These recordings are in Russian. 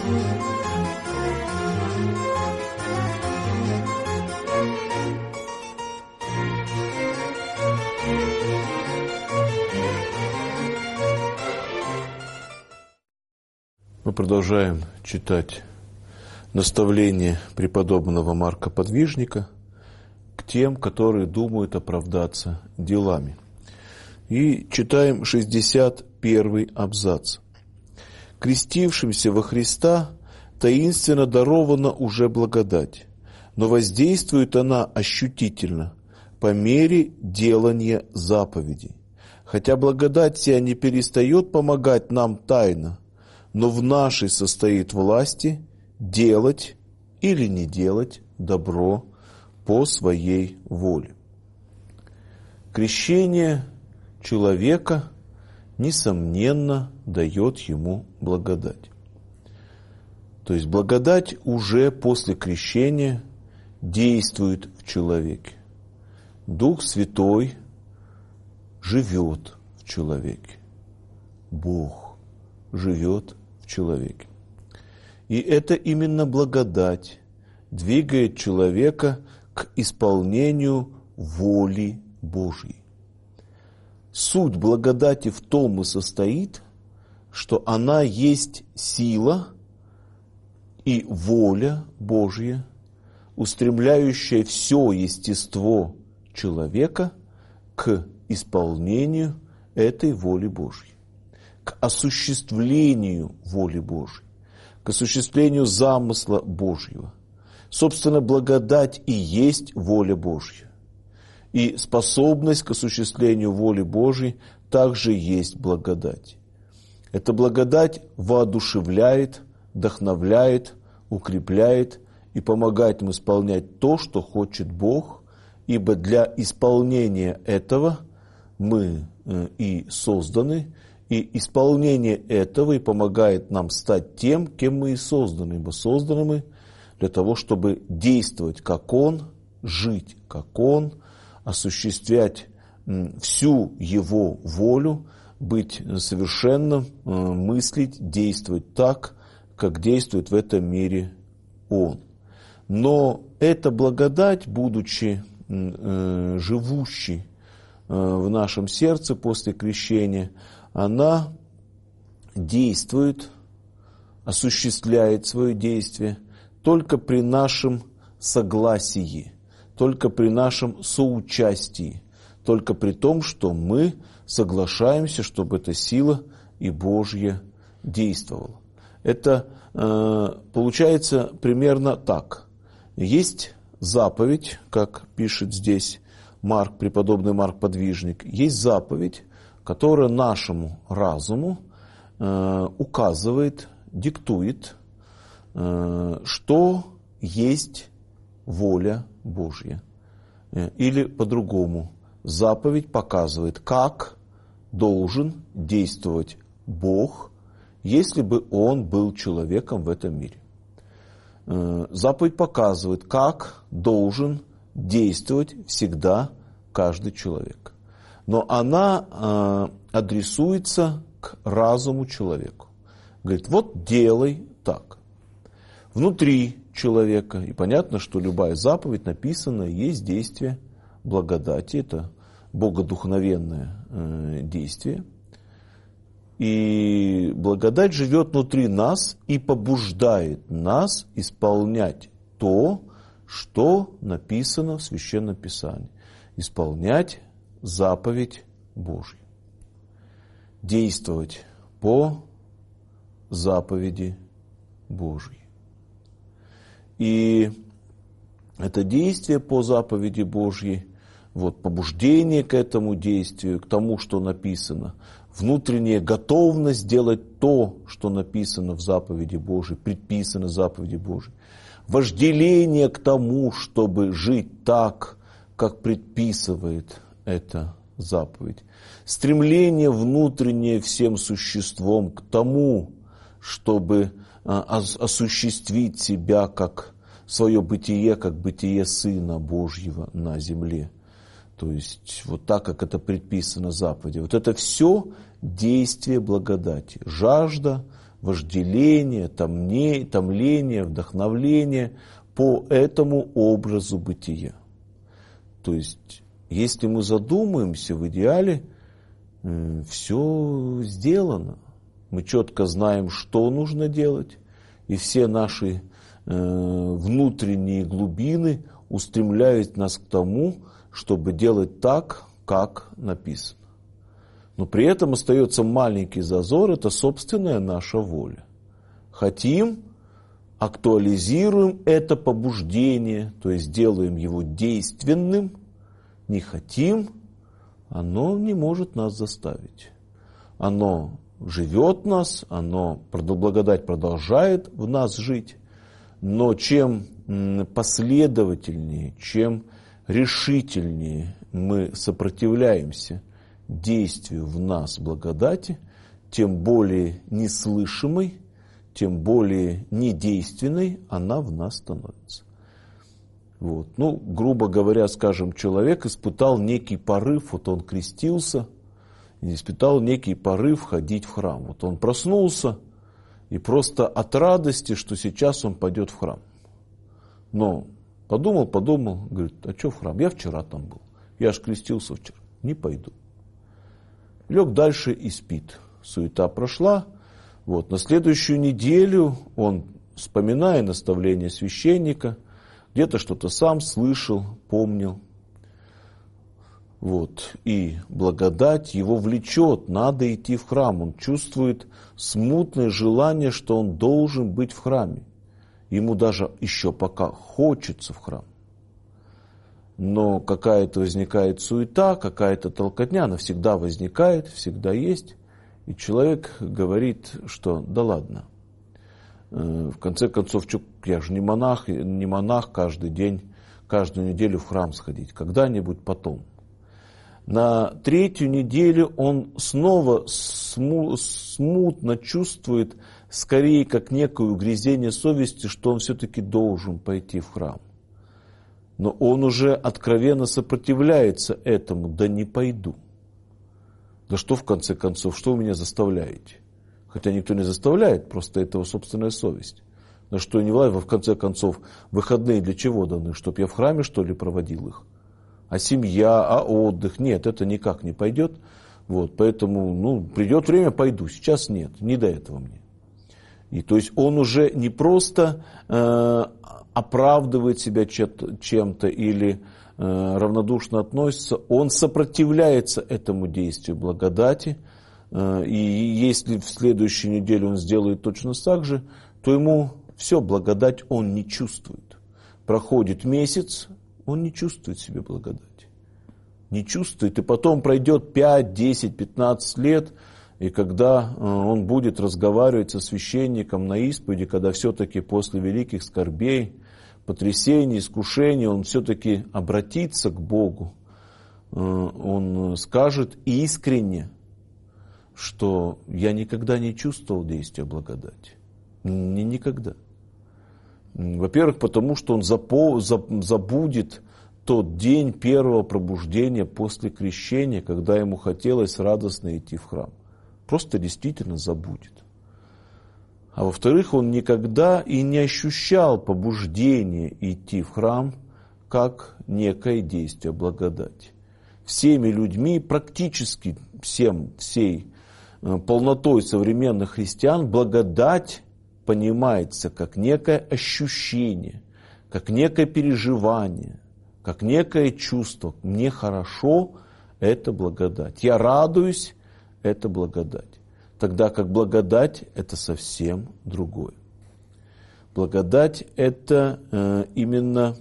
Мы продолжаем читать наставление преподобного Марка Подвижника к тем, которые думают оправдаться делами. И читаем 61 абзац. «Крестившимся во Христа таинственно дарована уже благодать, но воздействует она ощутительно по мере делания заповедей. Хотя благодать сия не перестает помогать нам тайно, но в нашей состоит власти делать или не делать добро по своей воле». Крещение человека, несомненно, дает ему благодать. То есть благодать уже после крещения действует в человеке. Дух Святой живет в человеке. Бог живет в человеке. И это именно благодать двигает человека к исполнению воли Божьей. Суть благодати в том и состоит, что она есть сила и воля Божья, устремляющая все естество человека к исполнению этой воли Божьей, к осуществлению воли Божьей, к осуществлению замысла Божьего. Собственно, благодать и есть воля Божья. И способность к осуществлению воли Божьей также есть благодать. Эта благодать воодушевляет, вдохновляет, укрепляет и помогает им исполнять то, что хочет Бог, ибо для исполнения этого мы и созданы, и исполнение этого и помогает нам стать тем, кем мы и созданы, ибо созданы мы для того, чтобы действовать как Он, жить как Он, осуществлять всю Его волю, быть совершенным, мыслить, действовать так, как действует в этом мире Он. Но эта благодать, будучи живущей в нашем сердце после крещения, она действует, осуществляет свое действие только при нашем согласии, только при нашем соучастии, только при том, что мы соглашаемся, чтобы эта сила и Божья действовала. Это получается примерно так. Есть заповедь, как пишет здесь Марк, преподобный Марк Подвижник, есть заповедь, которая нашему разуму указывает, диктует, что есть воля Божья. Или по-другому, заповедь показывает, как должен действовать Бог, если бы Он был человеком в этом мире. Заповедь показывает, как должен действовать всегда каждый человек. Но она адресуется к разуму человеку. Говорит, вот делай так. Внутри человека, и понятно, что любая заповедь написана, есть действие благодати, это богодухновенное действие. И благодать живет внутри нас и побуждает нас исполнять то, что написано в Священном Писании. Исполнять заповедь Божью. Действовать по заповеди Божьей. И это действие по заповеди Божьей, вот, побуждение к этому действию, к тому, что написано, внутренняя готовность делать то, что написано в заповеди Божьей, предписано в заповеди Божьей, вожделение к тому, чтобы жить так, как предписывает эта заповедь, стремление внутреннее всем существом к тому, чтобы осуществить себя как свое бытие, как бытие Сына Божьего на земле. То есть вот так, как это предписано в заповеди. Вот это все действие благодати. Жажда, вожделение, томление, вдохновление по этому образу бытия. То есть, если мы задумаемся, в идеале все сделано. Мы четко знаем, что нужно делать, и все наши внутренние глубины устремляют нас к тому, чтобы делать так, как написано. Но при этом остается маленький зазор, это собственная наша воля. Хотим, актуализируем это побуждение, то есть делаем его действенным. Не хотим, оно не может нас заставить. Оно живет в нас, благодать продолжает в нас жить. Но чем последовательнее, чем решительнее мы сопротивляемся действию в нас благодати, тем более неслышимой, тем более недейственной она в нас становится. Вот. Грубо говоря, скажем, человек испытал некий порыв, он крестился, и испытал некий порыв ходить в храм. Он проснулся и просто от радости, что сейчас он пойдет в храм. Но подумал, говорит, а что в храм? Я вчера там был, я же крестился вчера, не пойду. Лег дальше и спит. Суета прошла. На следующую неделю он, вспоминая наставление священника, где-то что-то сам слышал, помнил. И благодать его влечет, надо идти в храм. Он чувствует смутное желание, что он должен быть в храме. Ему даже еще пока хочется в храм. Но какая-то возникает суета, какая-то толкотня, она всегда возникает, всегда есть. И человек говорит, что да ладно. В конце концов, я же не монах каждый день, каждую неделю в храм сходить. Когда-нибудь потом. На третью неделю он снова смутно чувствует, скорее как некое угрызение совести, что он все-таки должен пойти в храм. Но он уже откровенно сопротивляется этому, да не пойду. Да что в конце концов, что вы меня заставляете? Хотя никто не заставляет, просто это его собственная совесть. На что не влазит, в конце концов, выходные для чего даны? Чтоб я в храме, что ли, проводил их? А семья, а отдых? Нет, это никак не пойдет. Поэтому, придет время, пойду. Сейчас нет, не до этого мне. И то есть он уже не просто оправдывает себя чем-то или равнодушно относится, он сопротивляется этому действию благодати. И если в следующую неделю он сделает точно так же, то ему все, благодать он не чувствует. Проходит месяц, он не чувствует себе благодати. Не чувствует. И потом пройдет 5, 10, 15 лет, и когда он будет разговаривать со священником на исповеди, когда все-таки после великих скорбей, потрясений, искушений, он все-таки обратится к Богу, он скажет искренне, что я никогда не чувствовал действия благодати. Никогда. Во-первых, потому что он забудет тот день первого пробуждения после крещения, когда ему хотелось радостно идти в храм. Просто действительно забудет. А во-вторых, он никогда и не ощущал побуждения идти в храм как некое действие благодати. Всеми людьми, практически всей полнотой современных христиан, благодать понимается как некое ощущение, как некое переживание, как некое чувство. Мне хорошо, это благодать. Я радуюсь, это благодать. Тогда как благодать – это совсем другое. Благодать – это именно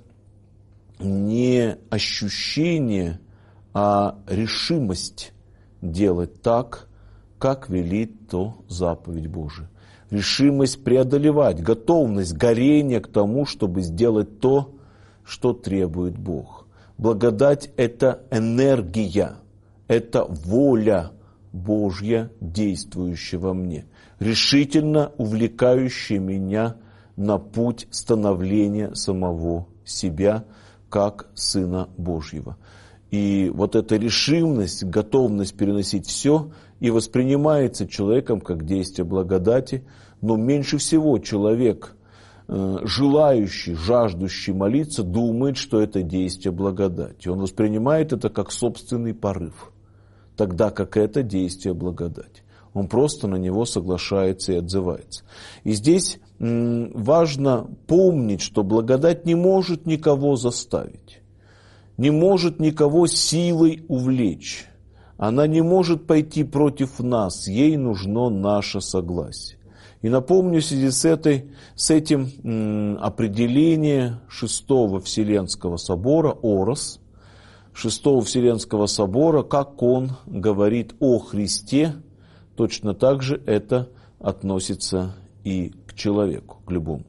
не ощущение, а решимость делать так, как велит то заповедь Божия. Решимость преодолевать, готовность, горение к тому, чтобы сделать то, что требует Бог. Благодать – это энергия, это воля Божья, действующая во мне, решительно увлекающая меня на путь становления самого себя, как Сына Божьего. И эта решимость, готовность переносить все и воспринимается человеком как действие благодати, Но меньше всего человек, желающий, жаждущий молиться, думает, что это действие благодати. Он воспринимает это как собственный порыв, тогда как это действие благодати. Он просто на него соглашается и отзывается. И здесь важно помнить, что благодать не может никого заставить, не может никого силой увлечь. Она не может пойти против нас, ей нужно наше согласие. И напомню в связи с этим определение Шестого Вселенского собора, Орос, Шестого Вселенского собора, как он говорит о Христе, точно так же это относится и к человеку, к любому.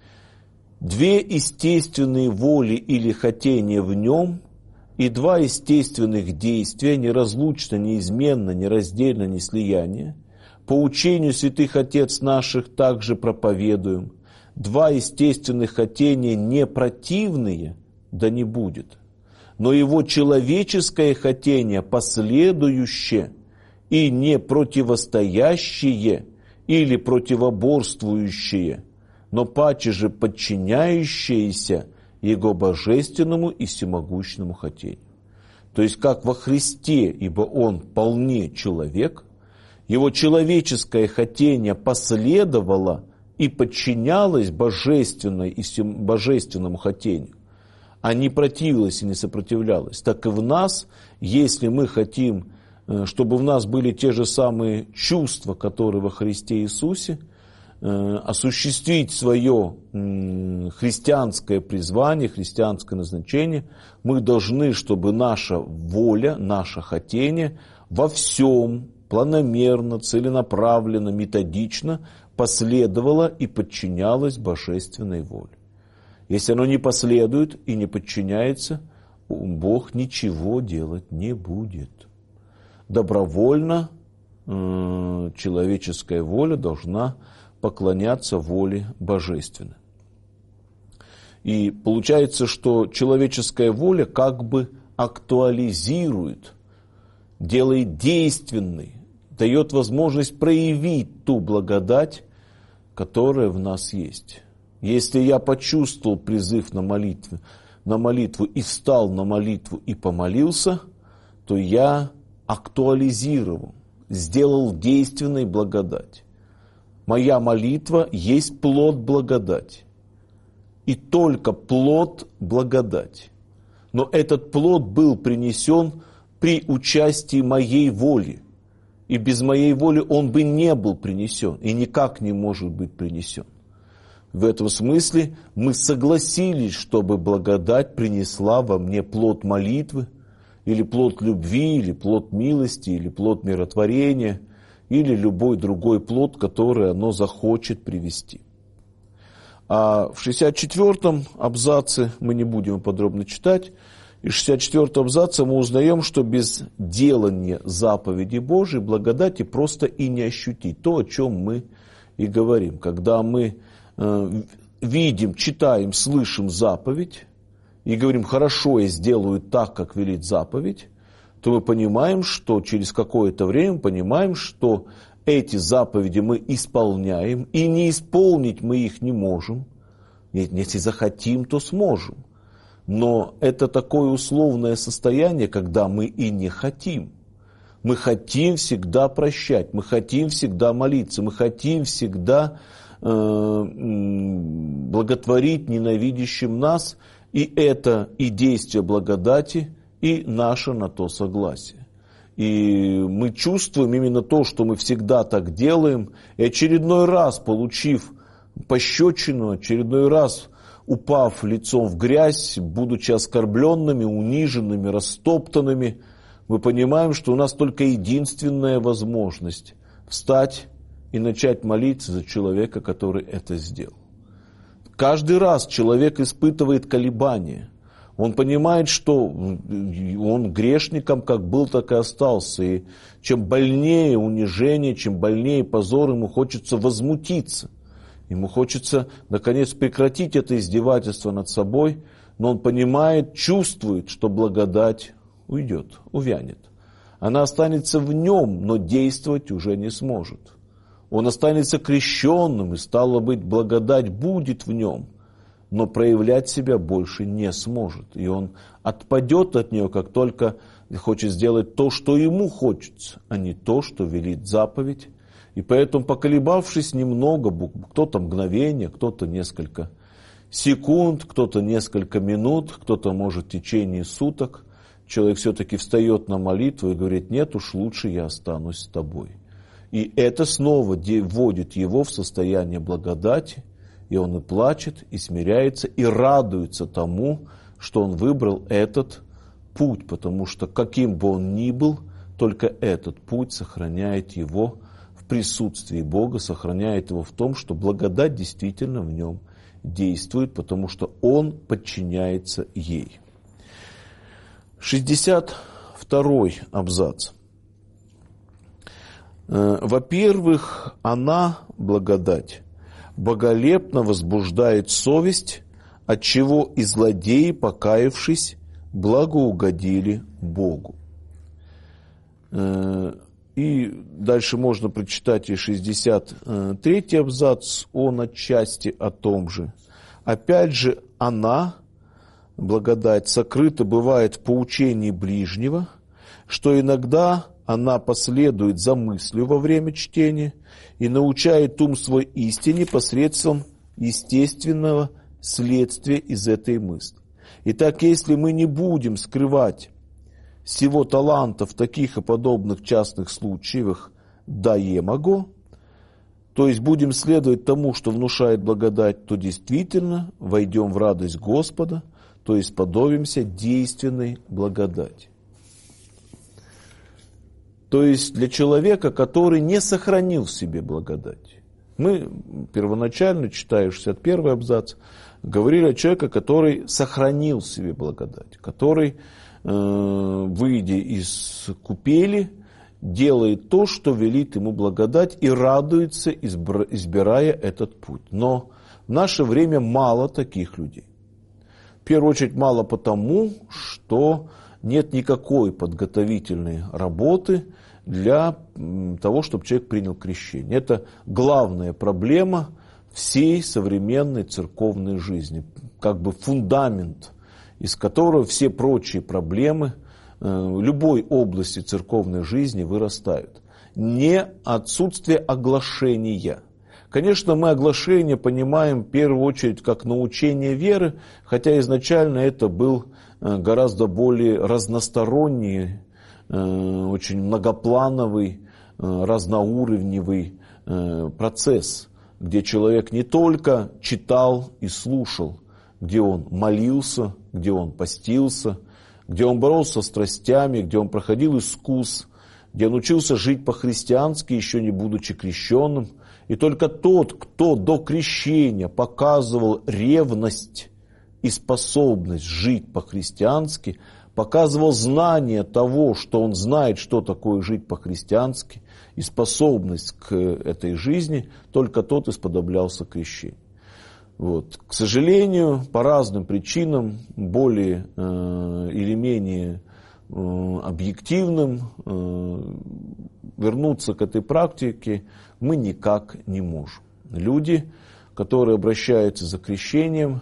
Две естественные воли или хотения в нем и два естественных действия, неразлучно, неизменно, нераздельно, неслияние, по учению святых отец наших также проповедуем. Два естественных хотения не противные, да не будет, но его человеческое хотение последующее и не противостоящее или противоборствующее, но паче же подчиняющееся Его божественному и всемогущему хотению. То есть, как во Христе, ибо Он вполне человек, Его человеческое хотение последовало и подчинялось божественному хотению, а не противилось и не сопротивлялось. Так и в нас, если мы хотим, чтобы в нас были те же самые чувства, которые во Христе Иисусе, осуществить свое христианское призвание, христианское назначение, мы должны, чтобы наша воля, наше хотение во всем планомерно, целенаправленно, методично последовало и подчинялось божественной воле. Если оно не последует и не подчиняется, Бог ничего делать не будет. Добровольно человеческая воля должна поклоняться воле божественной. И получается, что человеческая воля как бы актуализирует, делает действенной, дает возможность проявить ту благодать, которая в нас есть. Если я почувствовал призыв на молитву и встал на молитву и помолился, то я актуализировал, сделал действенной благодать. Моя молитва есть плод благодати. И только плод благодати. Но этот плод был принесен при участии моей воли. И без моей воли он бы не был принесен. И никак не может быть принесен. В этом смысле мы согласились, чтобы благодать принесла во мне плод молитвы, или плод любви, или плод милости, или плод миротворения, или любой другой плод, который оно захочет привести. А в 64-м абзаце, мы не будем подробно читать, из 64-го абзаца мы узнаем, что без делания заповеди Божией благодати просто и не ощутить. То, о чем мы и говорим. Когда мы видим, читаем, слышим заповедь и говорим, хорошо, я сделаю так, как велит заповедь, то мы понимаем, что через какое-то время понимаем, что эти заповеди мы исполняем, и не исполнить мы их не можем. Если захотим, то сможем. Но это такое условное состояние, когда мы и не хотим. Мы хотим всегда прощать, мы хотим всегда молиться, мы хотим всегда благотворить ненавидящим нас, и это и действие благодати, и наше на то согласие. И мы чувствуем именно то, что мы всегда так делаем, и очередной раз, получив пощечину, очередной раз упав лицом в грязь, будучи оскорбленными, униженными, растоптанными, мы понимаем, что у нас только единственная возможность встать и начать молиться за человека, который это сделал. Каждый раз человек испытывает колебания. Он понимает, что он грешником как был, так и остался. И чем больнее унижение, чем больнее позор, ему хочется возмутиться. Ему хочется, наконец, прекратить это издевательство над собой. Но он понимает, чувствует, что благодать уйдет, увянет. Она останется в нем, но действовать уже не сможет. Он останется крещенным, и стало быть, благодать будет в нем, но проявлять себя больше не сможет. И он отпадет от нее, как только хочет сделать то, что ему хочется, а не то, что велит заповедь. И поэтому, поколебавшись немного, кто-то мгновение, кто-то несколько секунд, кто-то несколько минут, кто-то, может, в течение суток, человек все-таки встает на молитву и говорит: нет уж, лучше я останусь с тобой. И это снова вводит его в состояние благодати, и он и плачет, и смиряется, и радуется тому, что он выбрал этот путь, потому что каким бы он ни был, только этот путь сохраняет его в присутствии Бога, сохраняет его в том, что благодать действительно в нем действует, потому что он подчиняется ей. 62-й абзац. Во-первых, она, благодать, боголепно возбуждает совесть, отчего и злодеи, покаявшись, благоугодили Богу. И дальше можно прочитать и 63-й абзац, он отчасти о том же. Опять же, она, благодать, сокрыта бывает в поучении ближнего, что иногда она последует за мыслью во время чтения и научает ум свой истине посредством естественного следствия из этой мысли. Итак, если мы не будем скрывать всего таланта в таких и подобных частных случаях даемого, то есть будем следовать тому, что внушает благодать, то действительно войдем в радость Господа, то есть подобимся действенной благодати. То есть для человека, который не сохранил в себе благодать. Мы первоначально, читая 61-й абзац, говорили о человеке, который сохранил в себе благодать, который, выйдя из купели, делает то, что велит ему благодать, и радуется, избирая этот путь. Но в наше время мало таких людей. В первую очередь мало потому, что нет никакой подготовительной работы для того, чтобы человек принял крещение. Это главная проблема всей современной церковной жизни, как бы фундамент, из которого все прочие проблемы любой области церковной жизни вырастают. Не отсутствие оглашения. Конечно, мы оглашение понимаем в первую очередь как научение веры, хотя изначально это был гораздо более разносторонний, очень многоплановый, разноуровневый процесс, где человек не только читал и слушал, где он молился, где он постился, где он боролся со страстями, где он проходил искус, где он учился жить по-христиански, еще не будучи крещенным. И только тот, кто до крещения показывал ревность и способность жить по-христиански, показывал знание того, что он знает, что такое жить по-христиански, и способность к этой жизни, только тот исподоблялся крещению. Вот. К сожалению, по разным причинам, более или менее объективным, вернуться к этой практике мы никак не можем. Люди, которые обращаются за крещением,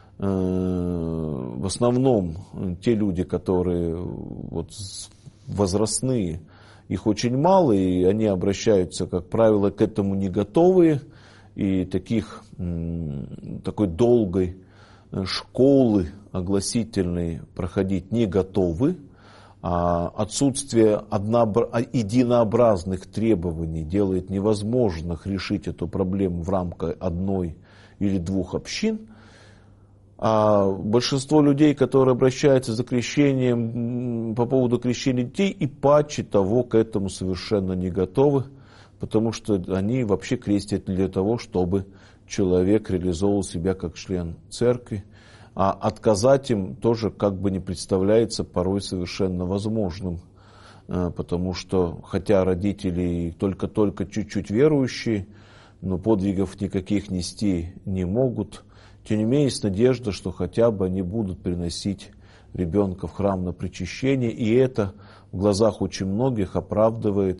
в основном те люди, которые вот возрастные, их очень мало, и они обращаются, как правило, к этому не готовые, и такой долгой школы огласительной проходить не готовы, а отсутствие единообразных требований делает невозможным решить эту проблему в рамках одной или двух общин. А большинство людей, которые обращаются за крещением по поводу крещения детей, и паче того к этому совершенно не готовы, потому что они вообще крестят для того, чтобы человек реализовывал себя как член церкви, а отказать им тоже как бы не представляется порой совершенно возможным, потому что, хотя родители только-только чуть-чуть верующие, но подвигов никаких нести не могут, тем не менее есть надежда, что хотя бы они будут приносить ребенка в храм на причащение, и это в глазах очень многих оправдывает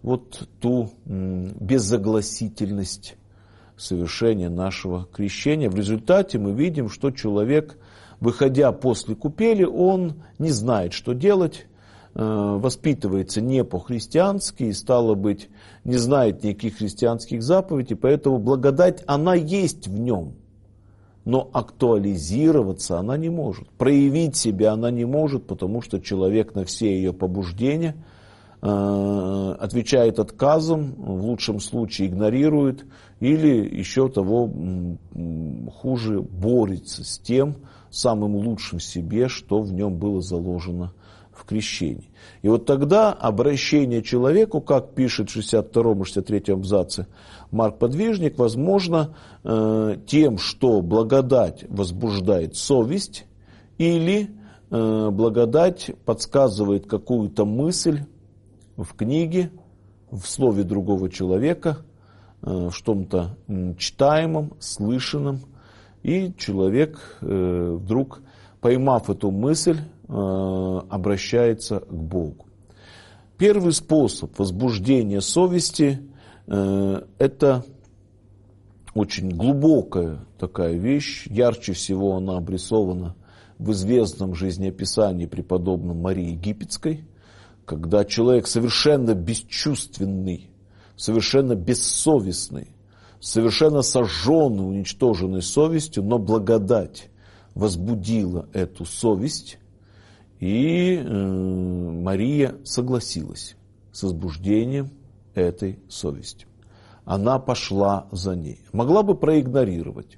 вот ту безогласительность совершения нашего крещения. В результате мы видим, что человек, выходя после купели, он не знает, что делать, воспитывается не по-христиански и, стало быть, не знает никаких христианских заповедей, поэтому благодать, она есть в нем, но актуализироваться она не может, проявить себя она не может, потому что человек на все ее побуждения отвечает отказом, в лучшем случае игнорирует, или еще того хуже, борется с тем самым лучшим в себе, что в нем было заложено в крещении. И вот тогда обращение человеку, как пишет в 62-м и 63-м абзаце Марк Подвижник, возможно тем, что благодать возбуждает совесть, или благодать подсказывает какую-то мысль в книге, в слове другого человека, в чем-то читаемом, слышанном, и человек вдруг, поймав эту мысль, обращается к Богу. Первый способ возбуждения совести – это очень глубокая такая вещь. Ярче всего она обрисована в известном жизнеописании преподобной Марии Египетской, когда человек совершенно бесчувственный, совершенно бессовестный, совершенно сожженный, уничтоженный совестью, но благодать возбудила эту совесть, и Мария согласилась с возбуждением этой совести. Она пошла за ней. Могла бы проигнорировать.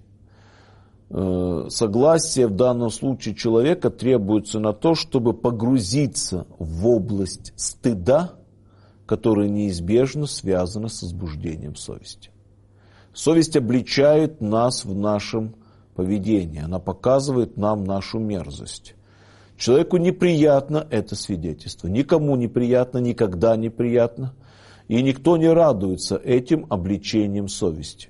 Согласие в данном случае человека требуется на то, чтобы погрузиться в область стыда, которая неизбежно связана с возбуждением совести. Совесть обличает нас в нашем поведении, она показывает нам нашу мерзость. Человеку неприятно это свидетельство, никому неприятно, никогда неприятно, и никто не радуется этим обличением совести.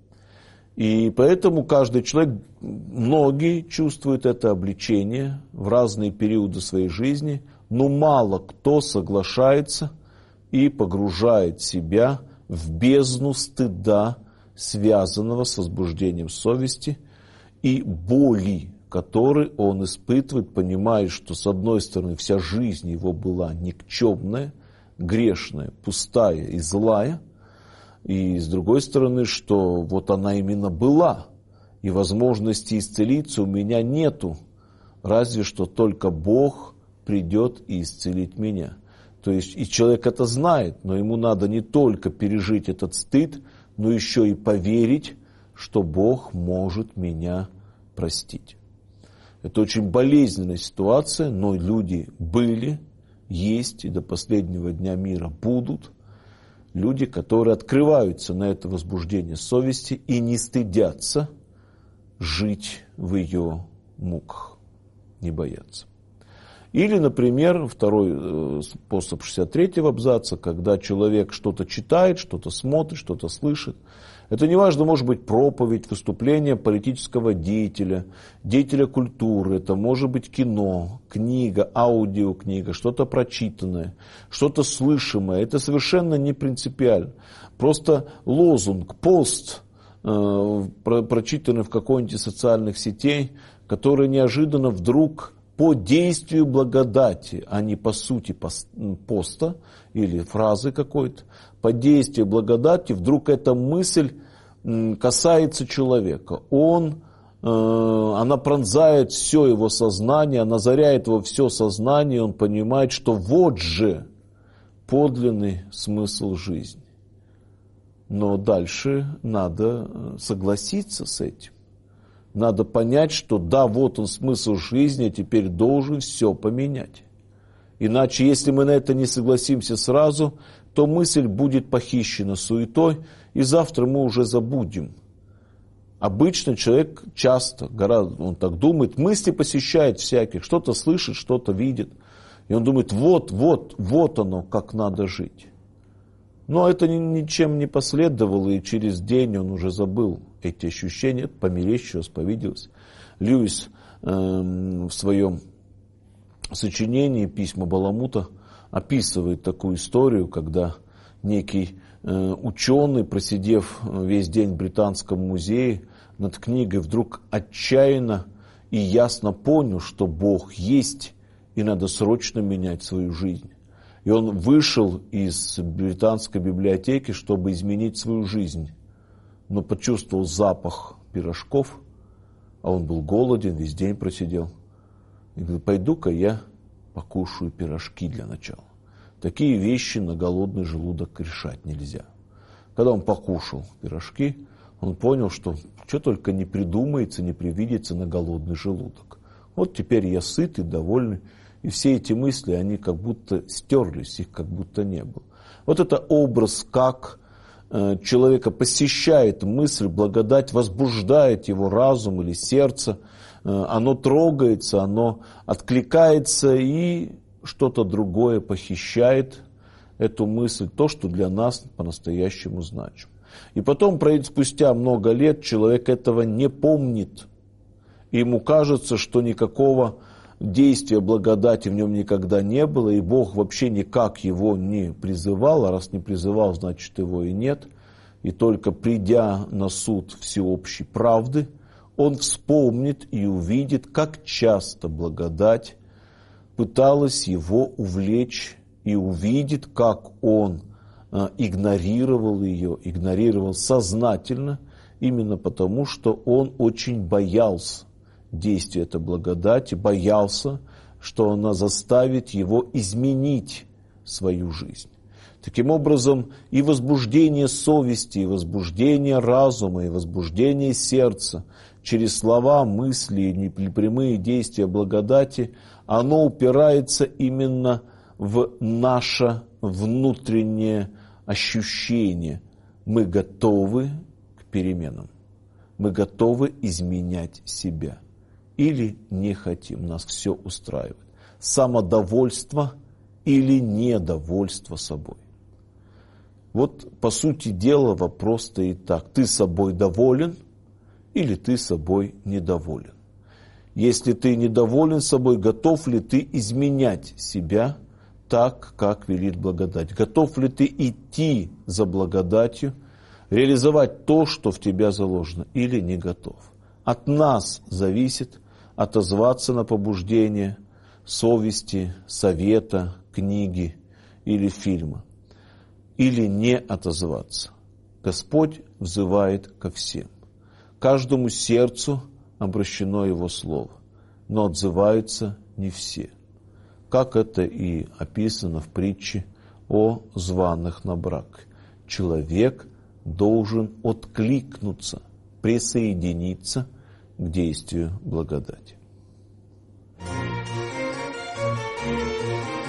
И поэтому каждый человек, многие чувствуют это обличение в разные периоды своей жизни, но мало кто соглашается и погружает себя в бездну стыда, связанного с возбуждением совести, и боли, которые он испытывает, понимая, что с одной стороны вся жизнь его была никчемная, грешная, пустая и злая, и с другой стороны, что вот она именно была, и возможности исцелиться у меня нету, разве что только Бог придет и исцелит меня. То есть и человек это знает, но ему надо не только пережить этот стыд, но еще и поверить, что Бог может меня простить. Это очень болезненная ситуация, но люди были, есть и до последнего дня мира будут. Люди, которые открываются на это возбуждение совести и не стыдятся жить в ее муках, не боятся. Или, например, второй способ 63-го абзаца, когда человек что-то читает, что-то смотрит, что-то слышит. Это неважно, может быть проповедь, выступление политического деятеля, деятеля культуры, это может быть кино, книга, аудиокнига, что-то прочитанное, что-то слышимое. Это совершенно не принципиально. Просто лозунг, пост, прочитанный в какой-нибудь из социальных сетей, который неожиданно вдруг по действию благодати, а не по сути поста или фразы какой-то, по действию благодати вдруг эта мысль касается человека. Она пронзает все его сознание, она озаряет его все сознание, и он понимает, что вот же подлинный смысл жизни. Но дальше надо согласиться с этим. Надо понять, что да, вот он смысл жизни, а теперь должен все поменять. Иначе, если мы на это не согласимся сразу, то мысль будет похищена суетой, и завтра мы уже забудем. Обычно человек часто, он так думает, мысли посещает всяких, что-то слышит, что-то видит. И он думает, вот оно, как надо жить. Но это ничем не последовало, и через день он уже забыл эти ощущения, померещилось, повиделось. Льюис в своем сочинении «Письма Баламута» описывает такую историю, когда некий ученый, просидев весь день в Британском музее над книгой, вдруг отчаянно и ясно понял, что Бог есть, и надо срочно менять свою жизнь. И он вышел из британской библиотеки, чтобы изменить свою жизнь, но почувствовал запах пирожков, а он был голоден, весь день просидел. И говорит: пойду-ка я покушаю пирожки для начала. Такие вещи на голодный желудок решать нельзя. Когда он покушал пирожки, он понял, что только не придумается, не привидится на голодный желудок. Вот теперь я сыт и довольный. И все эти мысли, они как будто стерлись, их как будто не было. Вот это образ, как человека посещает мысль, благодать возбуждает его разум или сердце, оно трогается, оно откликается и что-то другое похищает эту мысль, то, что для нас по-настоящему значимо. И потом, спустя много лет, человек этого не помнит. И ему кажется, что никакого действия благодати в нем никогда не было, и Бог вообще никак его не призывал, а раз не призывал, значит его и нет. И только придя на суд всеобщей правды, он вспомнит и увидит, как часто благодать пыталась его увлечь, и увидит, как он игнорировал ее, игнорировал сознательно, именно потому, что он очень боялся действия этой благодати, боялся, что она заставит его изменить свою жизнь. Таким образом, и возбуждение совести, и возбуждение разума, и возбуждение сердца через слова, мысли и непрямые действия благодати, оно упирается именно в наше внутреннее ощущение. Мы готовы к переменам. Мы готовы изменять себя. Или не хотим, нас все устраивает. Самодовольство или недовольство собой. Вот, по сути дела, вопрос стоит так. Ты собой доволен или ты собой недоволен? Если ты недоволен собой, готов ли ты изменять себя так, как велит благодать? Готов ли ты идти за благодатью, реализовать то, что в тебя заложено, или не готов? От нас зависит отозваться на побуждение совести, совета, книги или фильма, или не отозваться. Господь взывает ко всем. Каждому сердцу обращено Его Слово, но отзываются не все. Как это и описано в притче о званых на брак. Человек должен откликнуться, присоединиться к действию благодати.